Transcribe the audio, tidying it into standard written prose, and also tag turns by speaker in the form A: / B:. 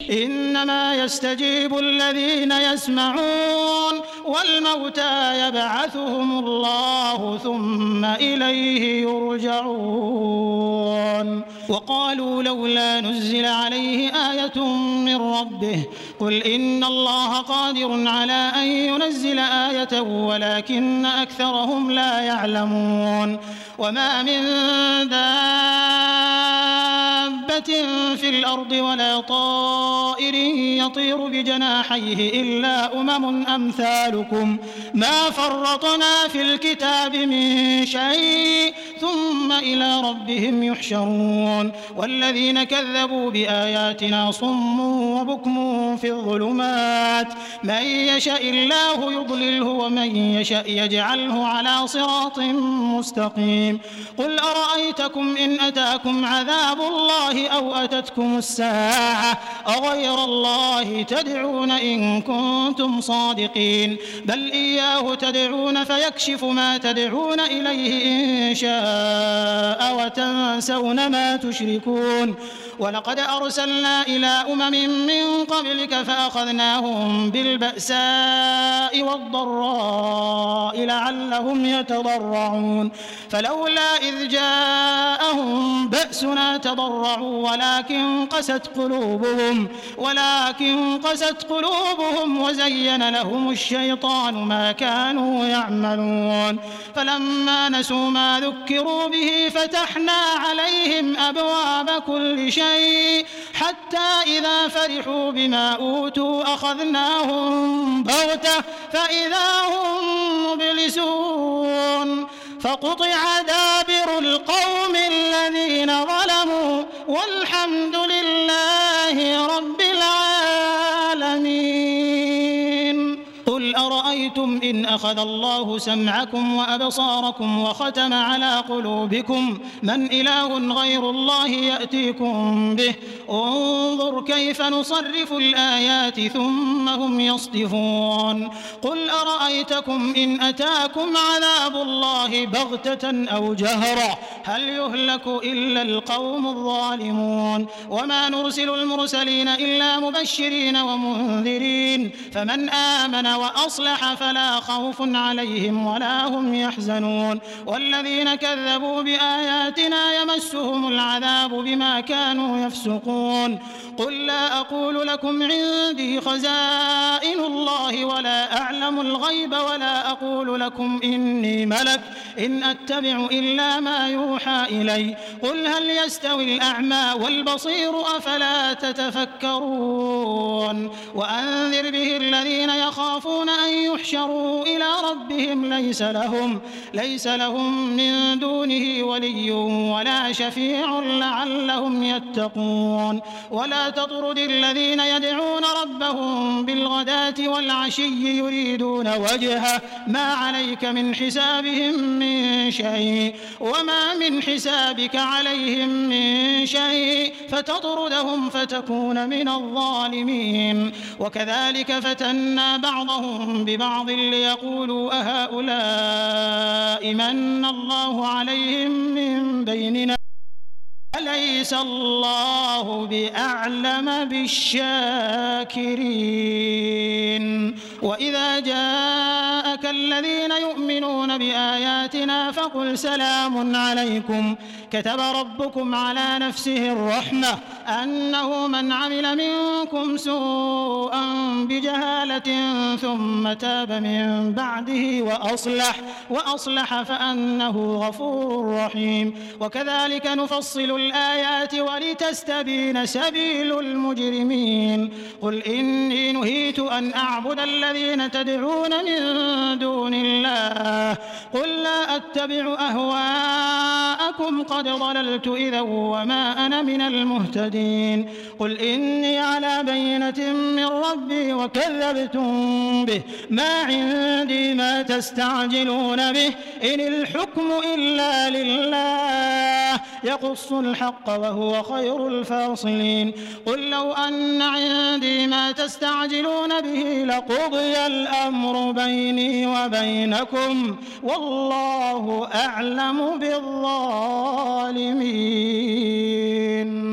A: إنما يستجيب الذين يسمعون والموتى يبعثهم الله ثم إليه يرجعون. وقالوا لولا نزل عليه آية من ربه قل إن الله قادر على أن ينزل آية ولكن أكثرهم لا يعلمون. وما من دابة في الأرض ولا طائر يطير بجناحيه إلا أمم أمثالكم ما فرطنا في الكتاب من شيء ثم إلى ربهم يحشرون. والذين كذبوا بآياتنا صم وبكم في الظلمات من يشاء الله يضلله ومن يشاء يجعله على صراط مستقيم. قل أرأيتكم إن أتاكم عذاب الله أو أتتكم الساعة أغير الله تدعون إن كنتم صادقين بل إياه تدعون فيكشف ما تدعون إليه إن شاء وتنسون ما تشركون. ولقد أرسلنا إلى أمم من قبلك فأخذناهم بالبأساء والضراء لعلهم يتضرعون فلولا إذ جاءهم بأسنا تضرعوا ولكن قست قلوبهم وزين لهم الشيطان ما كانوا يعملون. فلما نسوا ما ذكروا به فتحنا عليهم أبواب كل شيء حتى إذا فرحوا بما أوتوا أخذناهم بغتة فإذا هم مبلسون فقطع دابر القوم الذين ظلموا والحمد لله رب العالمين. قل أرأيتم إن أخذ الله سمعكم وأبصاركم وختم على قلوبكم من إله غير الله يأتيكم به انظر كيف نصرف الآيات ثم هم يصدفون. قل أرأيتكم إن أتاكم عذاب الله بغتة أو جهرة هل يهلك إلا القوم الظالمون. وما نرسل المرسلين إلا مبشرين ومنذرين فمن آمن وأصلح فلا خوف عليهم ولا هم يحزنون. والذين كذبوا بآياتنا يمسهم العذاب بما كانوا يفسقون. قل لا أقول لكم عندي خزائن الله ولا أعلم الغيب ولا أقول لكم إني ملك إن أتبع إلا ما يوحى إلي قل هل يستوي الأعمى والبصير أفلا تتفكرون. وأنذر به الذين يخافون أن يحشروا إلى ربهم ليس لهم من دونه ولي ولا شفيع لعلهم يتقون. ولا تطرد الذين يدعون ربهم بالغداة والعشي يريدون وجهه ما عليك من حسابهم من شيء وما من حسابك عليهم من شيء فتطردهم فتكون من الظالمين. وكذلك فتنا بعضهم ببعض ليقولوا أهؤلاء من الله عليهم من بيننا أليس الله بأعلم بالشاكرين. وإذا جاءك الذين يؤمنون بآياتنا فقل سلام عليكم كتب ربكم على نفسه الرحمة أنه من عمل منكم سوءا بجهالة ثم تاب من بعده وأصلح فأنه غفور رحيم. وكذلك نفصل الآيات ولتستبين سبيل المجرمين. قل إني نهيت أن أعبد الذين تدعون من دون الله قل لا أتبع أهواءكم قد ضللت إذا وما أنا من المهتدين. قل إني على بينة من ربي وكذبتم به ما عندي ما تستعجلون به إن الحكم إلا لله يقص الحق وهو خير الفاصلين. قل لو أن عندي ما تستعجلون به لقضي الأمر بيني وبينكم والله أعلم بالظالمين.